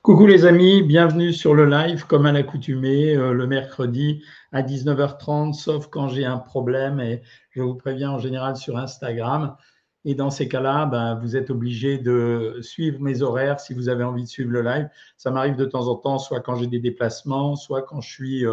Coucou les amis, bienvenue sur le live comme à l'accoutumée le mercredi à 19h30, sauf quand j'ai un problème et je vous préviens en général sur Instagram. Et dans ces cas-là, vous êtes obligé de suivre mes horaires si vous avez envie de suivre le live. Ça m'arrive de temps en temps, soit quand j'ai des déplacements, soit quand je suis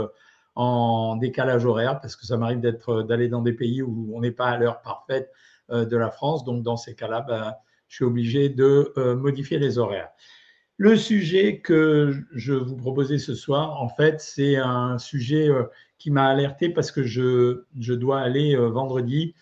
en décalage horaire, parce que ça m'arrive d'aller dans des pays où on n'est pas à l'heure parfaite de la France. Donc dans ces cas-là, je suis obligé de modifier les horaires. Le sujet que je vous proposais ce soir, en fait, c'est un sujet qui m'a alerté parce que je dois aller vendredi.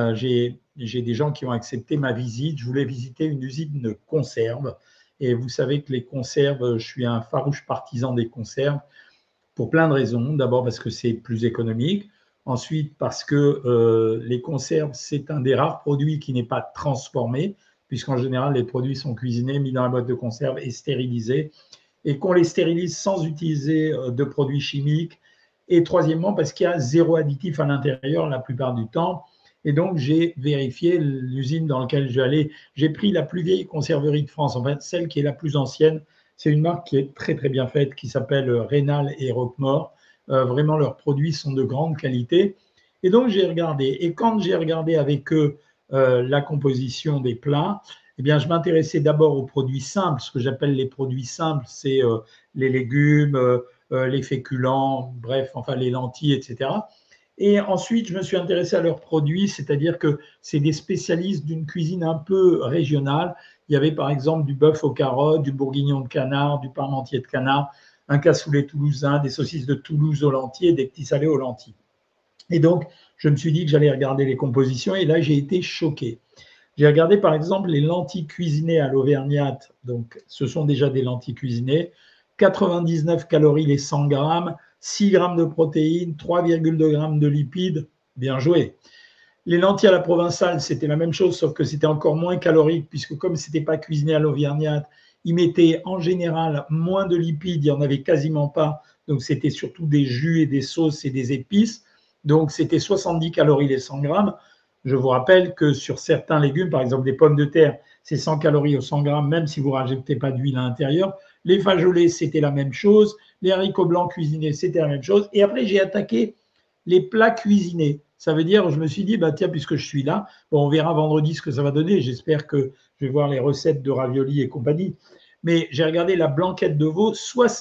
J'ai des gens qui ont accepté ma visite. Je voulais visiter une usine de conserve. Et vous savez que les conserves, je suis un farouche partisan des conserves pour plein de raisons. D'abord parce que c'est plus économique. Ensuite parce que les conserves, c'est un des rares produits qui n'est pas transformé, puisqu'en général, les produits sont cuisinés, mis dans la boîte de conserve et stérilisés, et qu'on les stérilise sans utiliser de produits chimiques. Et troisièmement, parce qu'il y a zéro additif à l'intérieur la plupart du temps. Et donc, j'ai vérifié l'usine dans laquelle je vais aller. J'ai pris la plus vieille conserverie de France, en fait, celle qui est la plus ancienne. C'est une marque qui est très, très bien faite, qui s'appelle Rénal et Roquemort. Vraiment, leurs produits sont de grande qualité. Et donc, j'ai regardé. Et quand j'ai regardé avec eux la composition des plats, eh bien, je m'intéressais d'abord aux produits simples. Ce que j'appelle les produits simples, c'est les légumes, les féculents, bref, enfin les lentilles, etc. Et ensuite, je me suis intéressé à leurs produits, c'est-à-dire que c'est des spécialistes d'une cuisine un peu régionale. Il y avait par exemple du bœuf aux carottes, du bourguignon de canard, du parmentier de canard, un cassoulet toulousain, des saucisses de Toulouse aux lentilles et des petits salés aux lentilles. Et donc, je me suis dit que j'allais regarder les compositions et là, j'ai été choqué. J'ai regardé par exemple les lentilles cuisinées à l'auvergnate. Donc, ce sont déjà des lentilles cuisinées. 99 calories les 100 grammes, 6 grammes de protéines, 3,2 grammes de lipides. Bien joué. Les lentilles à la provençale, c'était la même chose, sauf que c'était encore moins calorique, puisque comme ce n'était pas cuisiné à l'auvergnate, ils mettaient en général moins de lipides, il n'y en avait quasiment pas. Donc, c'était surtout des jus et des sauces et des épices. Donc, c'était 70 calories les 100 grammes. Je vous rappelle que sur certains légumes, par exemple les pommes de terre, c'est 100 calories au 100 grammes, même si vous ne rajoutez pas d'huile à l'intérieur. Les fajolés, c'était la même chose. Les haricots blancs cuisinés, c'était la même chose. Et après, j'ai attaqué les plats cuisinés. Ça veut dire, je me suis dit, tiens, puisque je suis là, bon, on verra vendredi ce que ça va donner. J'espère que je vais voir les recettes de raviolis et compagnie. Mais j'ai regardé la blanquette de veau,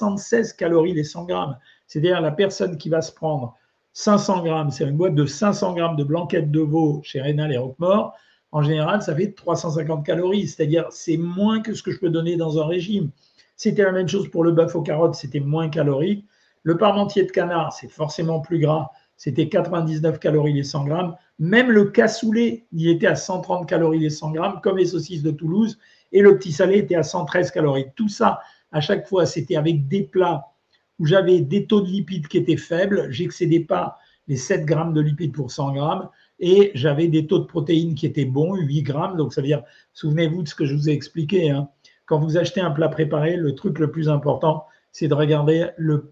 76 calories les 100 grammes. C'est-à-dire la personne qui va se prendre 500 grammes, c'est une boîte de 500 grammes de blanquette de veau chez Rénal et Roquemort. En général, ça fait 350 calories. C'est-à-dire, c'est moins que ce que je peux donner dans un régime. C'était la même chose pour le bœuf aux carottes, c'était moins calorique. Le parmentier de canard, c'est forcément plus gras. C'était 99 calories les 100 grammes. Même le cassoulet, il était à 130 calories les 100 grammes, comme les saucisses de Toulouse. Et le petit salé était à 113 calories. Tout ça, à chaque fois, c'était avec des plats où j'avais des taux de lipides qui étaient faibles. J'excédais pas les 7 grammes de lipides pour 100 grammes. Et j'avais des taux de protéines qui étaient bons, 8 grammes. Donc, ça veut dire, souvenez-vous de ce que je vous ai expliqué. Quand vous achetez un plat préparé, le truc le plus important, c'est de regarder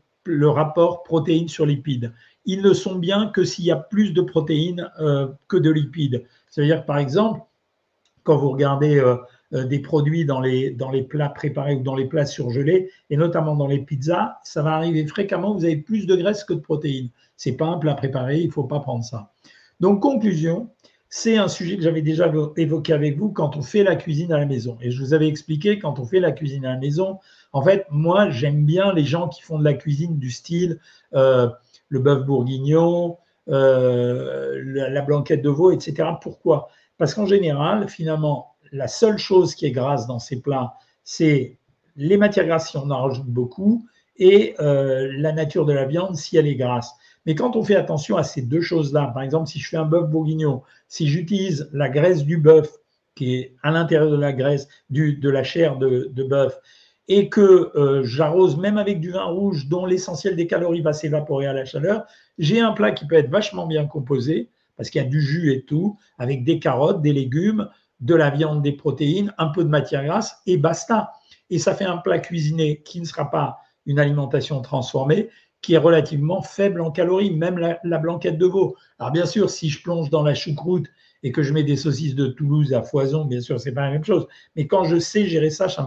le rapport protéines sur lipides. Ils ne sont bien que s'il y a plus de protéines que de lipides. C'est-à-dire, par exemple, quand vous regardez des produits dans les plats préparés ou dans les plats surgelés, et notamment dans les pizzas, ça va arriver fréquemment, vous avez plus de graisse que de protéines. Ce n'est pas un plat préparé, il ne faut pas prendre ça. Donc, conclusion, c'est un sujet que j'avais déjà évoqué avec vous quand on fait la cuisine à la maison. Et je vous avais expliqué, quand on fait la cuisine à la maison, en fait, moi, j'aime bien les gens qui font de la cuisine du style le bœuf bourguignon, la blanquette de veau, etc. Pourquoi ? Parce qu'en général, finalement, la seule chose qui est grasse dans ces plats, c'est les matières grasses si on en rajoute beaucoup et la nature de la viande si elle est grasse. Mais quand on fait attention à ces deux choses-là, par exemple, si je fais un bœuf bourguignon, si j'utilise la graisse du bœuf qui est à l'intérieur de la graisse, de la chair de bœuf, et que j'arrose même avec du vin rouge dont l'essentiel des calories va s'évaporer à la chaleur, j'ai un plat qui peut être vachement bien composé, parce qu'il y a du jus et tout, avec des carottes, des légumes, de la viande, des protéines, un peu de matière grasse, et basta. Et ça fait un plat cuisiné qui ne sera pas une alimentation transformée, qui est relativement faible en calories, même la blanquette de veau. Alors bien sûr, si je plonge dans la choucroute et que je mets des saucisses de Toulouse à foison, bien sûr, c'est pas la même chose. Mais quand je sais gérer ça, ça marche.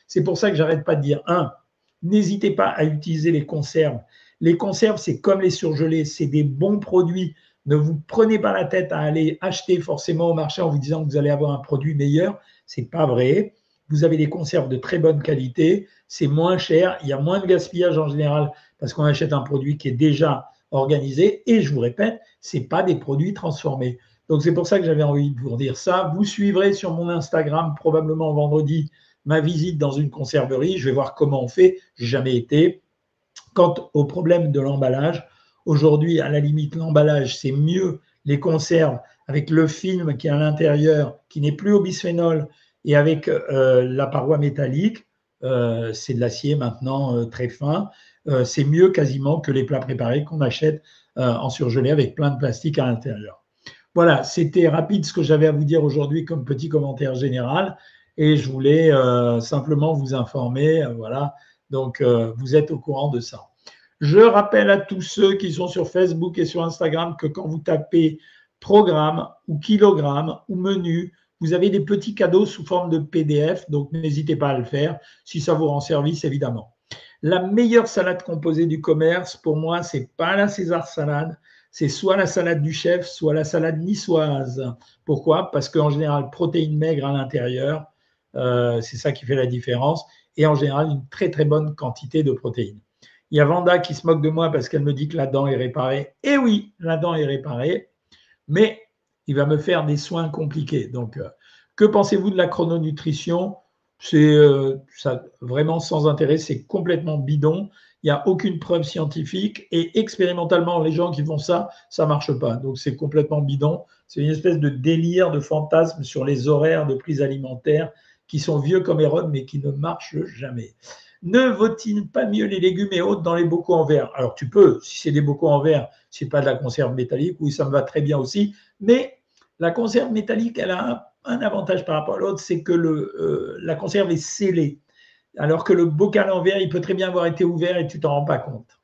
C'est pour ça que j'arrête pas de dire, n'hésitez pas à utiliser les conserves. Les conserves, c'est comme les surgelés, c'est des bons produits. Ne vous prenez pas la tête à aller acheter forcément au marché en vous disant que vous allez avoir un produit meilleur. C'est pas vrai. Vous avez des conserves de très bonne qualité, c'est moins cher, il y a moins de gaspillage en général parce qu'on achète un produit qui est déjà organisé. Et je vous répète, c'est pas des produits transformés. Donc c'est pour ça que j'avais envie de vous dire ça. Vous suivrez sur mon Instagram probablement vendredi ma visite dans une conserverie. Je vais voir comment on fait. J'ai jamais été. Quant au problème de l'emballage, aujourd'hui, à la limite, l'emballage, c'est mieux les conserves avec le film qui est à l'intérieur, qui n'est plus au bisphénol, et avec la paroi métallique, c'est de l'acier maintenant très fin, c'est mieux quasiment que les plats préparés qu'on achète en surgelé avec plein de plastique à l'intérieur. Voilà, c'était rapide ce que j'avais à vous dire aujourd'hui comme petit commentaire général, et je voulais simplement vous informer, voilà. Donc, vous êtes au courant de ça. Je rappelle à tous ceux qui sont sur Facebook et sur Instagram que quand vous tapez programme ou kilogramme ou menu, vous avez des petits cadeaux sous forme de PDF, donc n'hésitez pas à le faire si ça vous rend service, évidemment. La meilleure salade composée du commerce, pour moi, c'est pas la César salade, c'est soit la salade du chef, soit la salade niçoise. Pourquoi? Parce qu'en général, protéines maigres à l'intérieur, c'est ça qui fait la différence, et en général, une très très bonne quantité de protéines. Il y a Vanda qui se moque de moi parce qu'elle me dit que la dent est réparée. Et oui, la dent est réparée, mais il va me faire des soins compliqués. Donc, que pensez-vous de la chrononutrition? C'est vraiment sans intérêt, c'est complètement bidon. Il n'y a aucune preuve scientifique et expérimentalement, les gens qui font ça, ça ne marche pas. Donc, c'est complètement bidon. C'est une espèce de délire, de fantasme sur les horaires de prise alimentaire qui sont vieux comme Hérode, mais qui ne marchent jamais. Ne vaut-il pas mieux les légumes et autres dans les bocaux en verre? Alors, tu peux, si c'est des bocaux en verre, c'est pas de la conserve métallique, oui, ça me va très bien aussi, mais la conserve métallique, elle a un avantage par rapport à l'autre, c'est que la conserve est scellée, alors que le bocal en verre, il peut très bien avoir été ouvert et tu t'en rends pas compte.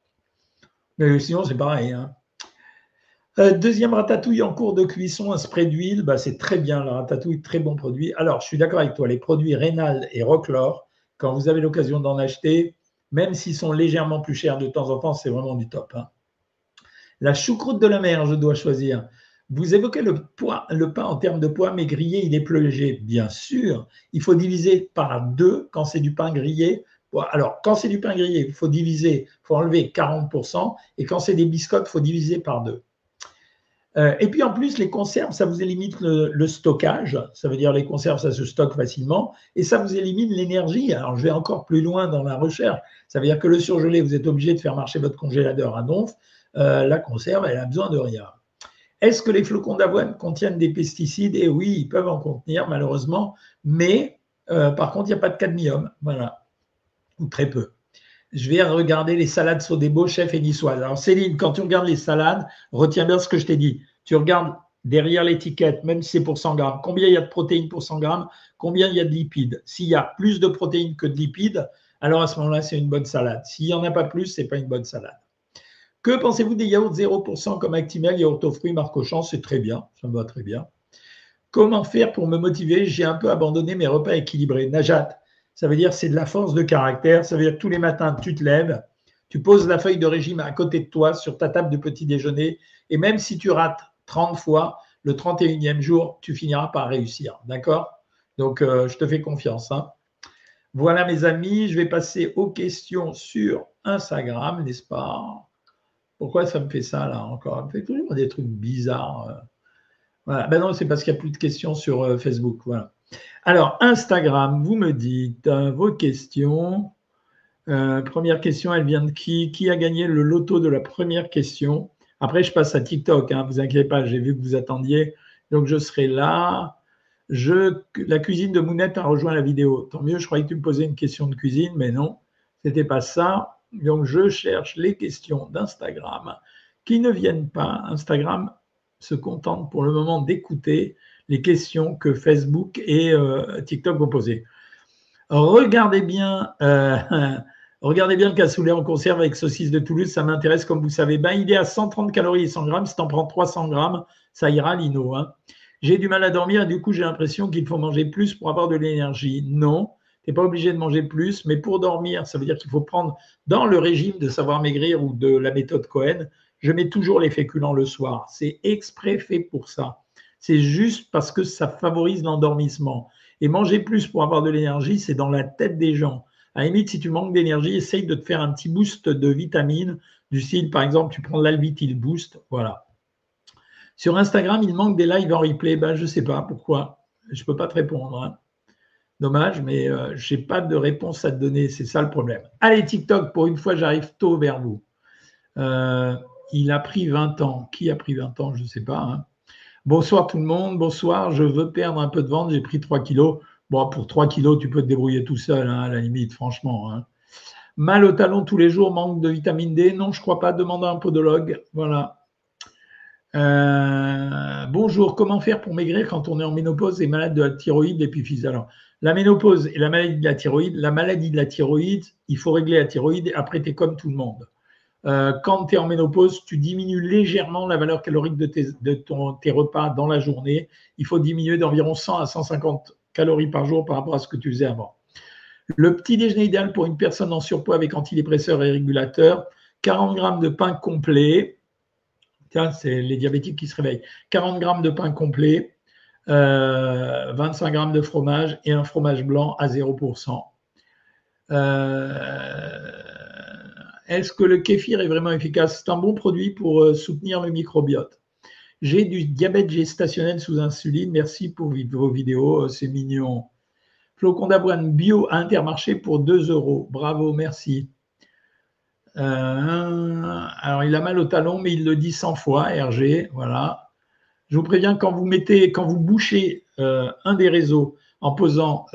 Mais sinon, c'est pareil. Hein. Deuxième ratatouille en cours de cuisson, un spray d'huile, bah, c'est très bien, la ratatouille, très bon produit. Alors, je suis d'accord avec toi, les produits Rénal et Roclor, quand vous avez l'occasion d'en acheter, même s'ils sont légèrement plus chers de temps en temps, c'est vraiment du top. Hein. La choucroute de la mer, je dois choisir. Vous évoquez le pain en termes de poids, mais grillé, il est plus léger. Bien sûr, il faut diviser par 2 quand c'est du pain grillé. Alors, quand c'est du pain grillé, il faut enlever 40%, et quand c'est des biscottes, il faut diviser par 2. Et puis en plus, les conserves, ça vous élimine le stockage. Ça veut dire les conserves, ça se stocke facilement. Et ça vous élimine l'énergie. Alors, je vais encore plus loin dans la recherche. Ça veut dire que le surgelé, vous êtes obligé de faire marcher votre congélateur à donf. La conserve, elle a besoin de rien. Est-ce que les flocons d'avoine contiennent des pesticides? Eh oui, ils peuvent en contenir, malheureusement. Mais par contre, il n'y a pas de cadmium. Voilà. Ou très peu. Je vais regarder les salades Sodebo, chef et niçoise. Alors Céline, quand tu regardes les salades, retiens bien ce que je t'ai dit. Tu regardes derrière l'étiquette, même si c'est pour 100 grammes, combien il y a de protéines pour 100 grammes, combien il y a de lipides. S'il y a plus de protéines que de lipides, alors à ce moment-là, c'est une bonne salade. S'il n'y en a pas plus, ce n'est pas une bonne salade. Que pensez-vous des yaourts 0% comme Actimel, yaourt aux fruits, Marc Auchan? C'est très bien, ça me va très bien. Comment faire pour me motiver? J'ai un peu abandonné mes repas équilibrés. Najat, ça veut dire c'est de la force de caractère. Ça veut dire que tous les matins, tu te lèves, tu poses la feuille de régime à côté de toi sur ta table de petit déjeuner. Et même si tu rates 30 fois, le 31e jour, tu finiras par réussir. D'accord? Donc, je te fais confiance. Hein. Voilà, mes amis, je vais passer aux questions sur Instagram, n'est-ce pas? Pourquoi ça me fait ça, là, encore? Ça me fait toujours des trucs bizarres. Voilà. Ben non, c'est parce qu'il n'y a plus de questions sur Facebook. Voilà. Alors, Instagram, vous me dites vos questions. Première question, elle vient de qui? Qui a gagné le loto de la première question? Après, je passe à TikTok, hein, vous inquiétez pas, j'ai vu que vous attendiez. Donc, je serai là. La cuisine de Mounette a rejoint la vidéo. Tant mieux, je croyais que tu me posais une question de cuisine, mais non, ce n'était pas ça. Donc, je cherche les questions d'Instagram qui ne viennent pas. Instagram se contente pour le moment d'écouter les questions que Facebook et TikTok vont poser. Regardez bien le cassoulet en conserve avec saucisse de Toulouse, ça m'intéresse comme vous savez. Ben, il est à 130 calories et 100 grammes. Si tu en prends 300 grammes, ça ira, Lino. Hein. J'ai du mal à dormir et du coup, j'ai l'impression qu'il faut manger plus pour avoir de l'énergie. Non, Tu n'es pas obligé de manger plus, mais pour dormir, ça veut dire qu'il faut prendre dans le régime de Savoir Maigrir ou de la méthode Cohen, je mets toujours les féculents le soir. C'est exprès fait pour ça. C'est juste parce que ça favorise l'endormissement. Et manger plus pour avoir de l'énergie, c'est dans la tête des gens. À la limite, si tu manques d'énergie, essaye de te faire un petit boost de vitamines, du style, par exemple, tu prends l'Alvitil Boost, voilà. Sur Instagram, il manque des lives en replay. Ben, je ne sais pas pourquoi. Je ne peux pas te répondre, hein. Dommage, mais je n'ai pas de réponse à te donner. C'est ça le problème. Allez, TikTok, pour une fois, j'arrive tôt vers vous. Il a pris 20 ans. Qui a pris 20 ans? Je ne sais pas, hein. Bonsoir tout le monde. Bonsoir. Je veux perdre un peu de ventre. J'ai pris 3 kilos. Bon, pour 3 kilos, tu peux te débrouiller tout seul, hein, à la limite, franchement, hein. Mal au talon tous les jours, manque de vitamine D. Non, je ne crois pas. Demande à un podologue. Voilà. Bonjour, comment faire pour maigrir quand on est en ménopause et malade de la thyroïde, l'épiphyse? Alors, la ménopause et la maladie de la thyroïde, il faut régler la thyroïde et après, tu es comme tout le monde. Quand tu es en ménopause, tu diminues légèrement la valeur calorique de tes repas dans la journée. Il faut diminuer d'environ 100 à 150 calories par jour par rapport à ce que tu faisais avant. Le petit déjeuner idéal pour une personne en surpoids avec antidépresseurs et régulateurs, 40 grammes de pain complet. Tiens, c'est les diabétiques qui se réveillent. 40 grammes de pain complet, 25 grammes de fromage et un fromage blanc à 0%. Est-ce que le kéfir est vraiment efficace? C'est un bon produit pour soutenir le microbiote. J'ai du diabète gestationnel sous insuline. Merci pour vos vidéos, c'est mignon. Flocon d'avoine bio à Intermarché pour 2 €. Bravo, merci. Alors, il a mal au talon, mais il le dit 100 fois, RG. Voilà. Je vous préviens, quand vous bouchez un des réseaux en posant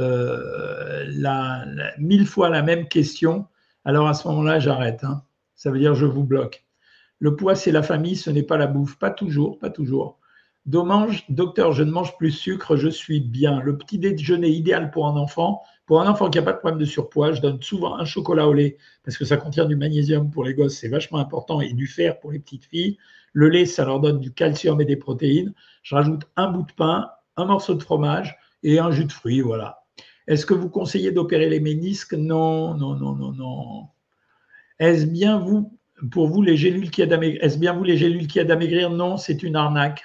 1000 fois la même question, alors à ce moment-là, j'arrête, hein. Ça veut dire je vous bloque. Le poids, c'est la famille, ce n'est pas la bouffe. Pas toujours, pas toujours. Docteur, je ne mange plus de sucre, je suis bien. Le petit déjeuner idéal pour un enfant qui n'a pas de problème de surpoids, je donne souvent un chocolat au lait parce que ça contient du magnésium pour les gosses, c'est vachement important, et du fer pour les petites filles. Le lait, ça leur donne du calcium et des protéines. Je rajoute un bout de pain, un morceau de fromage et un jus de fruits, voilà. Est-ce que vous conseillez d'opérer les ménisques? Non, non, non, non, non. Est-ce bien pour vous les gélules qui aident à maigrir? Est-ce bien vous les gélules qui aident à maigrir? Non, c'est une arnaque.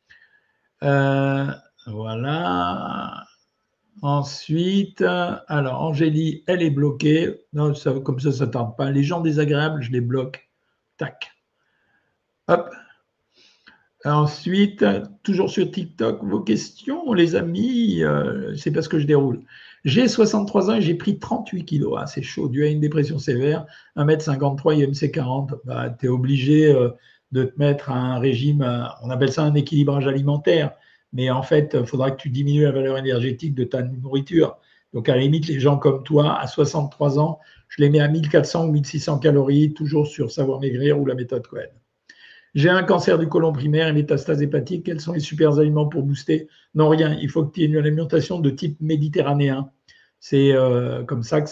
Voilà. Ensuite, alors Angélie, elle est bloquée. Non, comme ça ne tarde pas. Les gens désagréables, je les bloque. Tac. Hop. Ensuite, toujours sur TikTok, vos questions, les amis, c'est parce que je déroule. J'ai 63 ans et j'ai pris 38 kilos. Ah, c'est chaud, dû à une dépression sévère, 1,53 m, IMC 40. Bah, tu es obligé de te mettre à un régime, on appelle ça un équilibrage alimentaire, mais en fait, il faudra que tu diminues la valeur énergétique de ta nourriture. Donc, à la limite, les gens comme toi, à 63 ans, je les mets à 1400 ou 1600 calories, toujours sur Savoir Maigrir ou la méthode Cohen. J'ai un cancer du côlon primaire et métastase hépatique. Quels sont les super aliments pour booster? Non, rien. Il faut que tu aies une alimentation de type méditerranéen. C'est comme ça que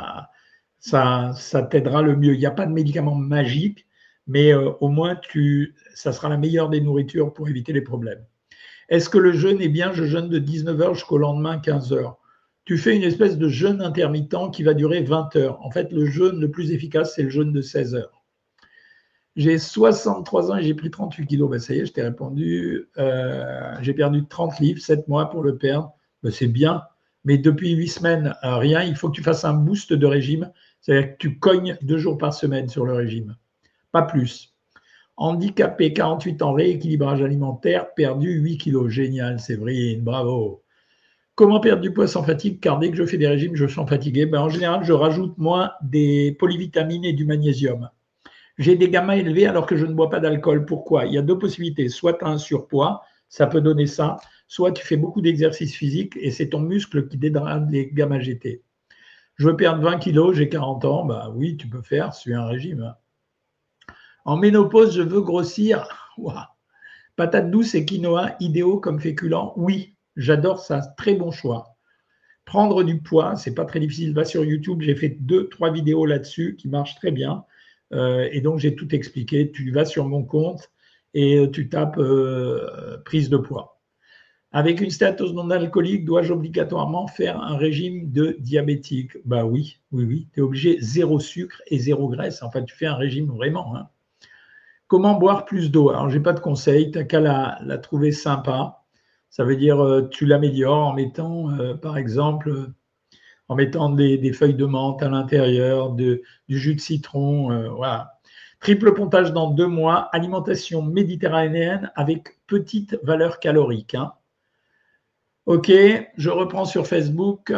ça t'aidera le mieux. Il n'y a pas de médicament magique, mais au moins, ça sera la meilleure des nourritures pour éviter les problèmes. Est-ce que le jeûne est bien? Je jeûne de 19h jusqu'au lendemain 15h. Tu fais une espèce de jeûne intermittent qui va durer 20 heures. En fait, le jeûne le plus efficace, c'est le jeûne de 16 heures. J'ai 63 ans et j'ai pris 38 kilos. Ben, ça y est, je t'ai répondu. J'ai perdu 30 livres, 7 mois pour le perdre. Ben, c'est bien. Mais depuis 8 semaines, rien. Il faut que tu fasses un boost de régime. C'est-à-dire que tu cognes 2 jours par semaine sur le régime. Pas plus. Handicapé, 48 ans, rééquilibrage alimentaire, perdu 8 kilos. Génial, Séverine, bravo. Comment perdre du poids sans fatigue? Car dès que je fais des régimes, je sens fatigué. Ben, en général, je rajoute moins des polyvitamines et du magnésium. J'ai des gammas élevés alors que je ne bois pas d'alcool. Pourquoi? Il y a 2 possibilités. Soit tu as un surpoids, ça peut donner ça, soit tu fais beaucoup d'exercices physiques et c'est ton muscle qui dégrade les gamma GT. Je veux perdre 20 kilos, j'ai 40 ans. Bah oui, tu peux faire, suis un régime. En ménopause, je veux grossir. Ouah. Patates douces et quinoa, idéaux comme féculents. Oui, j'adore ça. Très bon choix. Prendre du poids, c'est pas très difficile. Va sur YouTube, j'ai fait 2-3 vidéos là-dessus qui marchent très bien. Et donc, j'ai tout expliqué. Tu vas sur mon compte et tu tapes prise de poids. Avec une stéatose non alcoolique, dois-je obligatoirement faire un régime de diabétique? Bah oui, oui, oui. Tu es obligé, zéro sucre et zéro graisse. En fait, tu fais un régime vraiment, hein. Comment boire plus d'eau? Alors, je n'ai pas de conseil, tu n'as qu'à la trouver sympa. Ça veut dire, tu l'améliores en mettant, par exemple, en mettant des feuilles de menthe à l'intérieur, du jus de citron, voilà. Triple pontage dans 2 mois, alimentation méditerranéenne avec petite valeur calorique, hein. Ok, je reprends sur Facebook.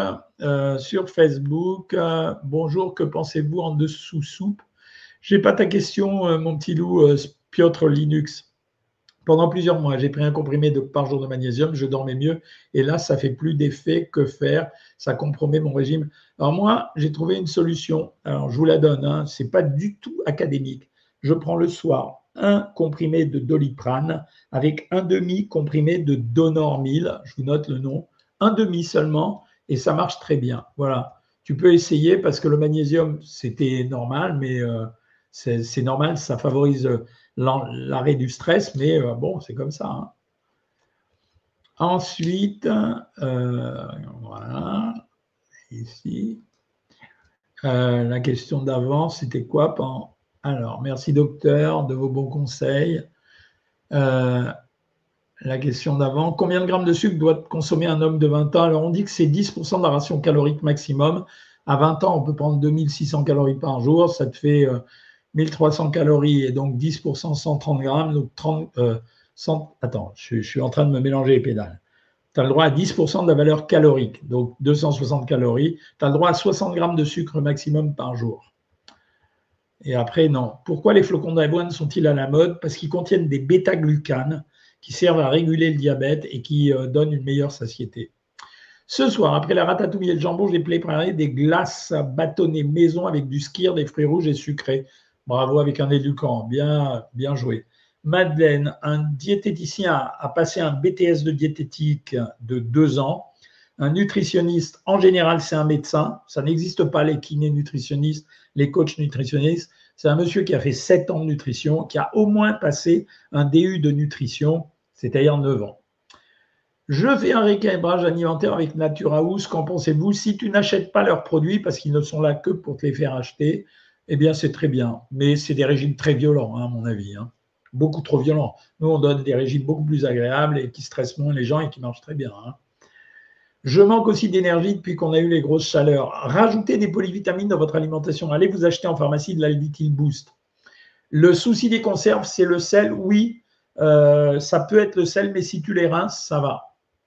Bonjour, que pensez-vous en dessous soupe? Je n'ai pas ta question, mon petit loup, Piotr Linux. Pendant plusieurs mois, j'ai pris un comprimé par jour de magnésium, je dormais mieux. Et là, ça fait plus d'effet. Que faire? Ça compromet mon régime. Alors moi, j'ai trouvé une solution. Alors, je vous la donne, hein. Ce n'est pas du tout académique. Je prends le soir un comprimé de Doliprane avec un demi comprimé de Donormil. Je vous note le nom. Un demi seulement. Et ça marche très bien. Voilà. Tu peux essayer parce que le magnésium, c'était normal, mais c'est normal, ça favorise l'arrêt du stress, mais bon, c'est comme ça, hein. Ensuite, voilà, ici, la question d'avant, c'était quoi? Alors, merci docteur de vos bons conseils. La question d'avant, combien de grammes de sucre doit consommer un homme de 20 ans? Alors, on dit que c'est 10% de la ration calorique maximum. À 20 ans, on peut prendre 2600 calories par jour, ça te fait 1300 calories et donc 10%, 130 grammes. Donc 100, attends, je suis en train de me mélanger les pédales. Tu as le droit à 10% de la valeur calorique, donc 260 calories. Tu as le droit à 60 grammes de sucre maximum par jour. Et après, non. Pourquoi les flocons d'avoine sont-ils à la mode? Parce qu'ils contiennent des bêta-glucanes qui servent à réguler le diabète et qui donnent une meilleure satiété. Ce soir, après la ratatouille et le jambon, j'ai préparé des glaces bâtonnées maison avec du skyr, des fruits rouges et sucrés. Bravo, avec un éducant. Bien, bien joué. Madeleine, un diététicien a passé un BTS de diététique de 2 ans. Un nutritionniste, en général, c'est un médecin. Ça n'existe pas, les kinés nutritionnistes, les coachs nutritionnistes. C'est un monsieur qui a fait 7 ans de nutrition, qui a au moins passé un DU de nutrition, c'est-à-dire 9 ans. Je fais un rééquilibrage alimentaire avec Natura House. Qu'en pensez-vous? Si tu n'achètes pas leurs produits parce qu'ils ne sont là que pour te les faire acheter, eh bien, c'est très bien. Mais c'est des régimes très violents, hein, à mon avis, hein. Beaucoup trop violents. Nous, on donne des régimes beaucoup plus agréables et qui stressent moins les gens et qui marchent très bien, hein. Je manque aussi d'énergie depuis qu'on a eu les grosses chaleurs. Rajoutez des polyvitamines dans votre alimentation. Allez vous acheter en pharmacie de l'Alvitil Boost. Le souci des conserves, c'est le sel. Oui, ça peut être le sel, mais si tu les rinces, ça va.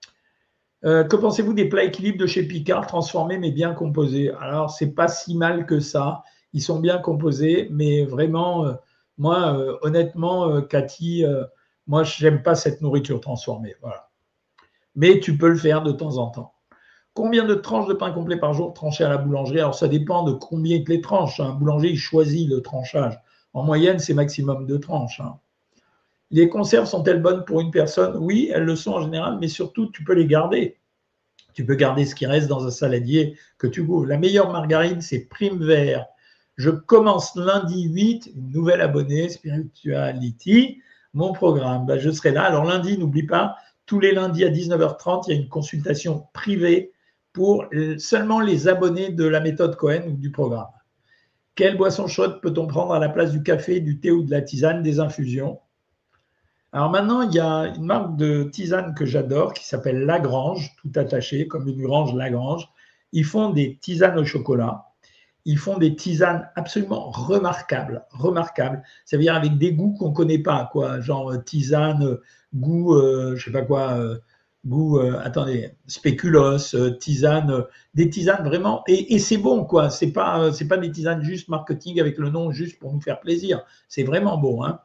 Que pensez-vous des plats équilibre de chez Picard, transformés mais bien composés? Alors, c'est pas si mal que ça. Ils sont bien composés, mais vraiment, moi, honnêtement, Cathy, moi, je n'aime pas cette nourriture transformée. Voilà. Mais tu peux le faire de temps en temps. Combien de tranches de pain complet par jour tranchées à la boulangerie? Alors, ça dépend de combien il te les tranche. Un boulanger, il choisit le tranchage. En moyenne, c'est maximum 2 tranches, hein. Les conserves sont-elles bonnes pour une personne? Oui, elles le sont en général, mais surtout, tu peux les garder. Tu peux garder ce qui reste dans un saladier que tu goûtes. La meilleure margarine, c'est Prime Vert. Je commence lundi 8, une nouvelle abonnée, Spirituality, mon programme. Ben, je serai là. Alors lundi, n'oublie pas, tous les lundis à 19h30, il y a une consultation privée pour seulement les abonnés de la méthode Cohen ou du programme. Quelle boisson chaude peut-on prendre à la place du café, du thé ou de la tisane, des infusions? Alors maintenant, il y a une marque de tisane que j'adore qui s'appelle Lagrange, tout attaché, comme une grange Lagrange. Ils font des tisanes au chocolat. Ils font des tisanes absolument remarquables, remarquables. Ça veut dire avec des goûts qu'on ne connaît pas, quoi. Genre tisane, goût, je sais pas quoi, goût, attendez, spéculoos, tisane, des tisanes vraiment, et c'est bon, quoi. C'est pas des tisanes juste marketing avec le nom juste pour nous faire plaisir. C'est vraiment bon, hein.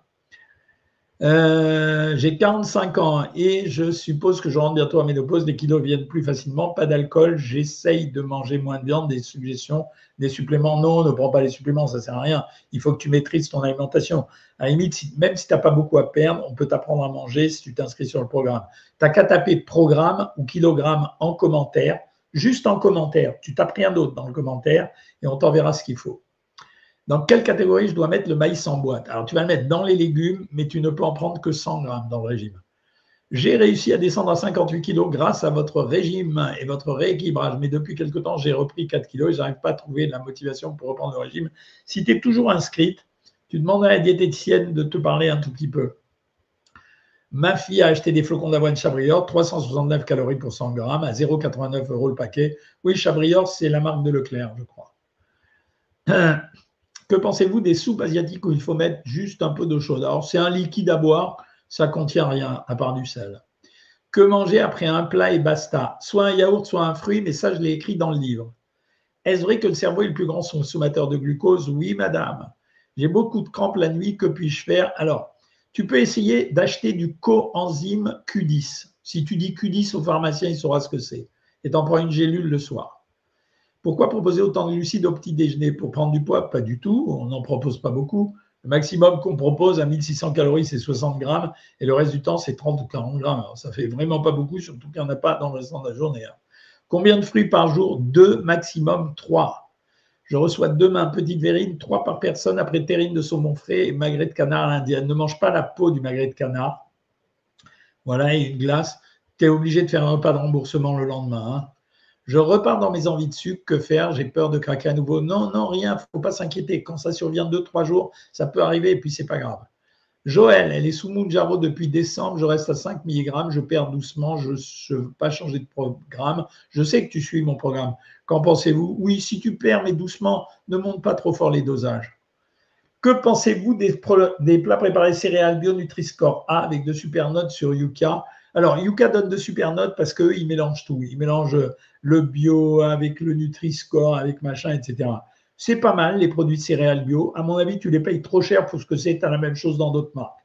J'ai 45 ans et je suppose que je rentre bientôt à ménopause. Les kilos viennent plus facilement. Pas d'alcool. J'essaye de manger moins de viande. Des suggestions, des suppléments? Non, ne prends pas les suppléments, ça ne sert à rien. Il faut que tu maîtrises ton alimentation. À la limite, même si tu n'as pas beaucoup à perdre, on peut t'apprendre à manger si tu t'inscris sur le programme. Tu n'as qu'à taper programme ou kilogramme en commentaire, juste en commentaire. Tu tapes rien d'autre dans le commentaire et on t'enverra ce qu'il faut. Dans quelle catégorie je dois mettre le maïs en boîte? Alors, tu vas le mettre dans les légumes, mais tu ne peux en prendre que 100 grammes dans le régime. J'ai réussi à descendre à 58 kg grâce à votre régime et votre rééquilibrage. Mais depuis quelque temps, j'ai repris 4 kg et je n'arrive pas à trouver de la motivation pour reprendre le régime. Si tu es toujours inscrite, tu demandes à la diététicienne de te parler un tout petit peu. Ma fille a acheté des flocons d'avoine Chabrior, 369 calories pour 100 grammes, à 0,89 € le paquet. Oui, Chabrior, c'est la marque de Leclerc, je crois. Que pensez-vous des soupes asiatiques où il faut mettre juste un peu d'eau chaude? Alors, c'est un liquide à boire, ça ne contient rien à part du sel. Que manger après un plat et basta? Soit un yaourt, soit un fruit, mais ça, je l'ai écrit dans le livre. Est-ce vrai que le cerveau est le plus grand consommateur de glucose? Oui, madame. J'ai beaucoup de crampes la nuit, que puis-je faire? Alors, tu peux essayer d'acheter du coenzyme Q10. Si tu dis Q10 au pharmacien, il saura ce que c'est. Et tu en prends une gélule le soir. Pourquoi proposer autant de glucides au petit déjeuner? Pour prendre du poids? Pas du tout, on n'en propose pas beaucoup. Le maximum qu'on propose à 1600 calories, c'est 60 grammes, et le reste du temps, c'est 30 ou 40 grammes. Alors, ça fait vraiment pas beaucoup, surtout qu'il n'y en a pas dans le restant de la journée. Combien de fruits par jour? 2, maximum 3. Je reçois demain petite verrine, 3 par personne, après terrine de saumon frais et magret de canard à l'indienne. Ne mange pas la peau du magret de canard. Voilà, et une glace. Tu es obligé de faire un repas de remboursement le lendemain. Je repars dans mes envies de sucre. Que faire? J'ai peur de craquer à nouveau. Non, non, rien. Il ne faut pas s'inquiéter. Quand ça survient 2-3 jours, ça peut arriver et puis c'est pas grave. Joël, elle est sous Mounjaro depuis décembre. Je reste à 5 mg. Je perds doucement. Je ne veux pas changer de programme. Je sais que tu suis mon programme. Qu'en pensez-vous? Oui, si tu perds, mais doucement, ne monte pas trop fort les dosages. Que pensez-vous des plats préparés céréales bio Nutri-Score A avec de super notes sur Yuka? Alors, Yuka donne de super notes parce qu'ils mélangent tout. Ils mélangent le bio avec le Nutri-Score, avec machin, etc. C'est pas mal, les produits de céréales bio. À mon avis, tu les payes trop cher pour ce que c'est. Tu as la même chose dans d'autres marques.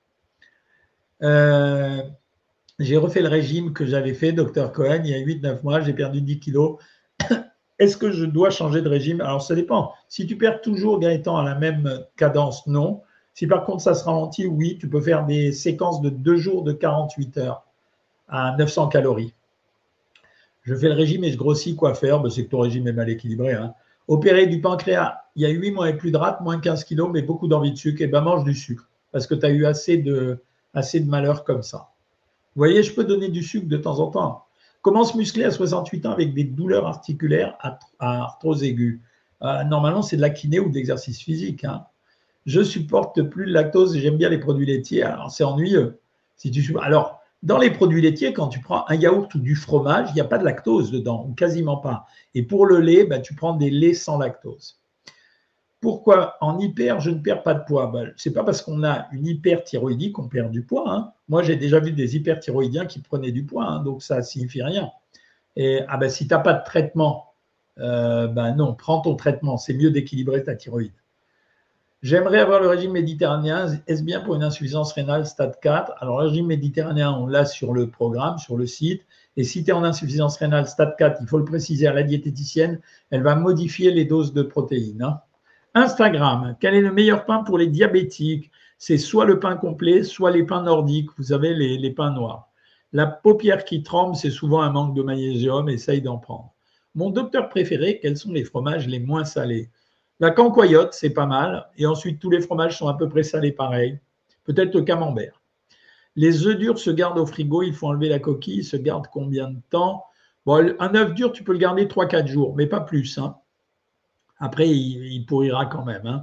J'ai refait le régime que j'avais fait, Dr Cohen, il y a 8-9 mois. J'ai perdu 10 kilos. Est-ce que je dois changer de régime? Alors, ça dépend. Si tu perds toujours, Gaëtan, à la même cadence, non. Si par contre ça se ralentit, oui, tu peux faire des séquences de 2 jours de 48 heures à 900 calories. Je fais le régime et je grossis, quoi faire? C'est que ton régime est mal équilibré. Opéré du pancréas, il y a 8 mois et plus de rate, moins 15 kilos, mais beaucoup d'envie de sucre. Mange du sucre parce que tu as eu assez de malheur comme ça. Vous voyez, je peux donner du sucre de temps en temps. Comment se muscler à 68 ans avec des douleurs articulaires à arthrose aiguë? Normalement, c'est de la kiné ou de l'exercice physique. Je supporte plus le lactose et j'aime bien les produits laitiers. Alors, c'est ennuyeux. Alors, dans les produits laitiers, quand tu prends un yaourt ou du fromage, il n'y a pas de lactose dedans, ou quasiment pas. Et pour le lait, tu prends des laits sans lactose. Pourquoi en hyper, je ne perds pas de poids? Ce n'est pas parce qu'on a une hyperthyroïdie qu'on perd du poids. Moi, j'ai déjà vu des hyperthyroïdiens qui prenaient du poids, donc ça ne signifie rien. Et si tu n'as pas de traitement, non, prends ton traitement. C'est mieux d'équilibrer ta thyroïde. J'aimerais avoir le régime méditerranéen. Est-ce bien pour une insuffisance rénale stade 4? Alors, le régime méditerranéen, on l'a sur le programme, sur le site. Et si tu es en insuffisance rénale stade 4, il faut le préciser à la diététicienne, elle va modifier les doses de protéines. Instagram, quel est le meilleur pain pour les diabétiques? C'est soit le pain complet, soit les pains nordiques. Vous savez, les pains noirs. La paupière qui tremble, c'est souvent un manque de magnésium. Essaye d'en prendre. Mon docteur préféré, quels sont les fromages les moins salés? La cancoyote, c'est pas mal. Et ensuite, tous les fromages sont à peu près salés pareil. Peut-être le camembert. Les œufs durs se gardent au frigo. Il faut enlever la coquille. Ils se gardent combien de temps? Un œuf dur, tu peux le garder 3-4 jours, mais pas plus. Après, il pourrira quand même.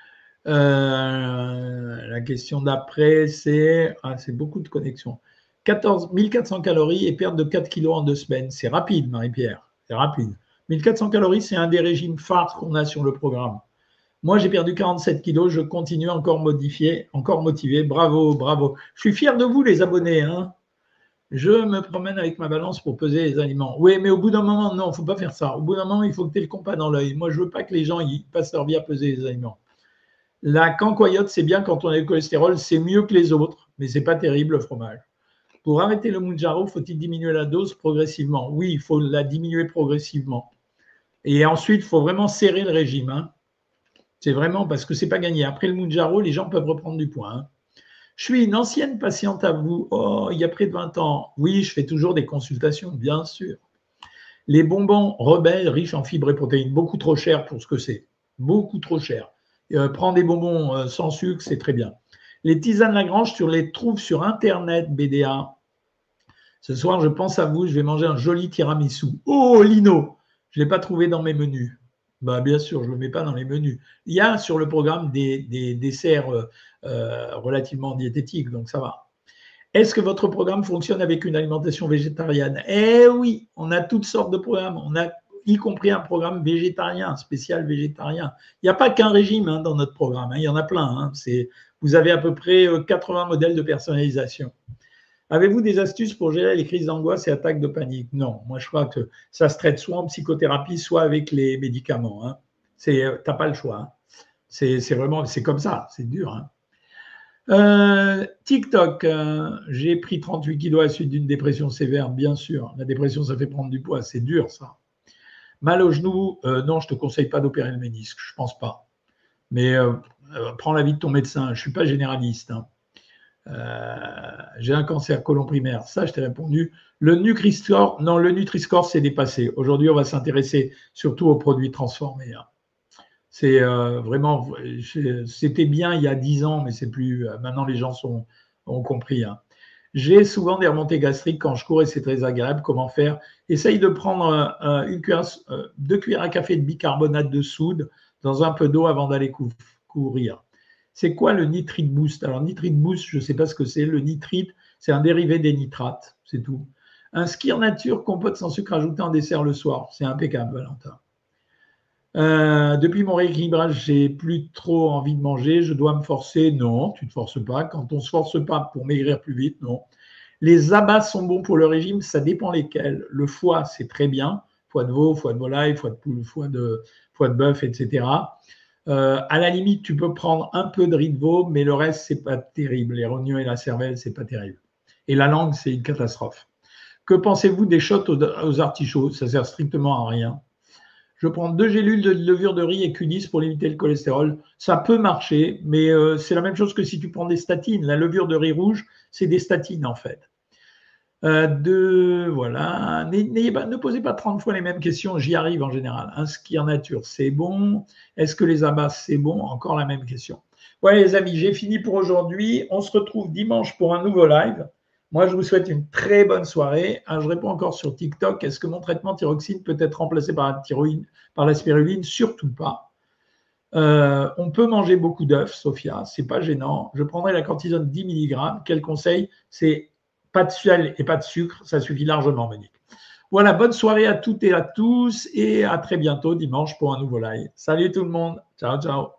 La question d'après, c'est beaucoup de connexions. 1400 calories et perte de 4 kilos en 2 semaines. C'est rapide, Marie-Pierre. C'est rapide. 1400 calories, c'est un des régimes phares qu'on a sur le programme. Moi, j'ai perdu 47 kilos. Je continue encore motivé. Bravo, bravo. Je suis fier de vous, les abonnés. Je me promène avec ma balance pour peser les aliments. Oui, mais au bout d'un moment, non, il ne faut pas faire ça. Au bout d'un moment, il faut que tu aies le compas dans l'œil. Moi, je ne veux pas que les gens passent leur vie à peser les aliments. La cancoyote, c'est bien quand on a le cholestérol, c'est mieux que les autres, mais ce n'est pas terrible le fromage. Pour arrêter le Mounjaro, faut-il diminuer la dose progressivement? Oui, il faut la diminuer progressivement. Et ensuite, il faut vraiment serrer le régime. C'est vraiment parce que ce n'est pas gagné. Après le Mounjaro, les gens peuvent reprendre du poids. Je suis une ancienne patiente à vous. Oh, il y a près de 20 ans. Oui, je fais toujours des consultations, bien sûr. Les bonbons rebelles riches en fibres et protéines, beaucoup trop cher pour ce que c'est. Beaucoup trop cher. Prends des bonbons sans sucre, c'est très bien. Les tisanes Lagrange, tu les trouves sur Internet, BDA. Ce soir, je pense à vous, je vais manger un joli tiramisu. Oh, Lino, je ne l'ai pas trouvé dans mes menus. Bah, bien sûr, je ne le mets pas dans les menus. Il y a sur le programme des desserts relativement diététiques, donc ça va. Est-ce que votre programme fonctionne avec une alimentation végétarienne? Eh oui, on a toutes sortes de programmes. On a y compris un programme végétarien, spécial végétarien. Il n'y a pas qu'un régime dans notre programme, il y en a plein. Vous avez à peu près 80 modèles de personnalisation. Avez-vous des astuces pour gérer les crises d'angoisse et attaques de panique? Non, moi je crois que ça se traite soit en psychothérapie, soit avec les médicaments. Tu n'as pas le choix. C'est vraiment, c'est comme ça, c'est dur. TikTok, j'ai pris 38 kilos à la suite d'une dépression sévère, bien sûr. La dépression, ça fait prendre du poids, c'est dur ça. Mal au genou, non, je ne te conseille pas d'opérer le ménisque, je ne pense pas. Mais prends l'avis de ton médecin, je ne suis pas généraliste. J'ai un cancer côlon primaire, ça je t'ai répondu. Le Nutri-Score, non, le Nutri-Score c'est dépassé. Aujourd'hui, on va s'intéresser surtout aux produits transformés. C'est vraiment, c'était bien il y a 10 ans, mais c'est plus. Maintenant, les gens ont compris. J'ai souvent des remontées gastriques quand je cours et c'est très agréable. Comment faire? Essaye de prendre 2 cuillères à café de bicarbonate de soude dans un peu d'eau avant d'aller courir. C'est quoi le nitrite boost? Alors, nitrite boost, je ne sais pas ce que c'est. Le nitrite, c'est un dérivé des nitrates, c'est tout. Un Skir Nature compote sans sucre ajouté en dessert le soir. C'est impeccable, Valentin. Depuis mon rééquilibrage, j'ai plus trop envie de manger. Je dois me forcer? Non, tu ne te forces pas. Quand on ne se force pas pour maigrir plus vite, non. Les abats sont bons pour le régime, ça dépend lesquels. Le foie, c'est très bien. Foie de veau, foie de volaille, foie de poule, foie de bœuf, etc. À la limite, tu peux prendre un peu de riz de veau, mais le reste, c'est pas terrible. Les rognons et la cervelle, c'est pas terrible. Et la langue, c'est une catastrophe. Que pensez-vous des shots aux artichauts? Ça sert strictement à rien. Je prends 2 gélules de levure de riz et Q10 pour limiter le cholestérol. Ça peut marcher, mais c'est la même chose que si tu prends des statines. La levure de riz rouge, c'est des statines en fait. Voilà. Ne posez pas 30 fois les mêmes questions, j'y arrive en général. Un ski en nature, c'est bon. Est-ce que les abats, c'est bon? Encore la même question. Voilà les amis, j'ai fini pour aujourd'hui. On se retrouve dimanche pour un nouveau live. Moi, je vous souhaite une très bonne soirée. Je réponds encore sur TikTok. Est-ce que mon traitement thyroxine peut être remplacé par la spiruline? Surtout pas. On peut manger beaucoup d'œufs, Sophia, c'est pas gênant. Je prendrai la cortisone 10 mg. Quel conseil? C'est pas de sel et pas de sucre, ça suffit largement, Monique. Voilà, bonne soirée à toutes et à tous et à très bientôt dimanche pour un nouveau live. Salut tout le monde, ciao, ciao.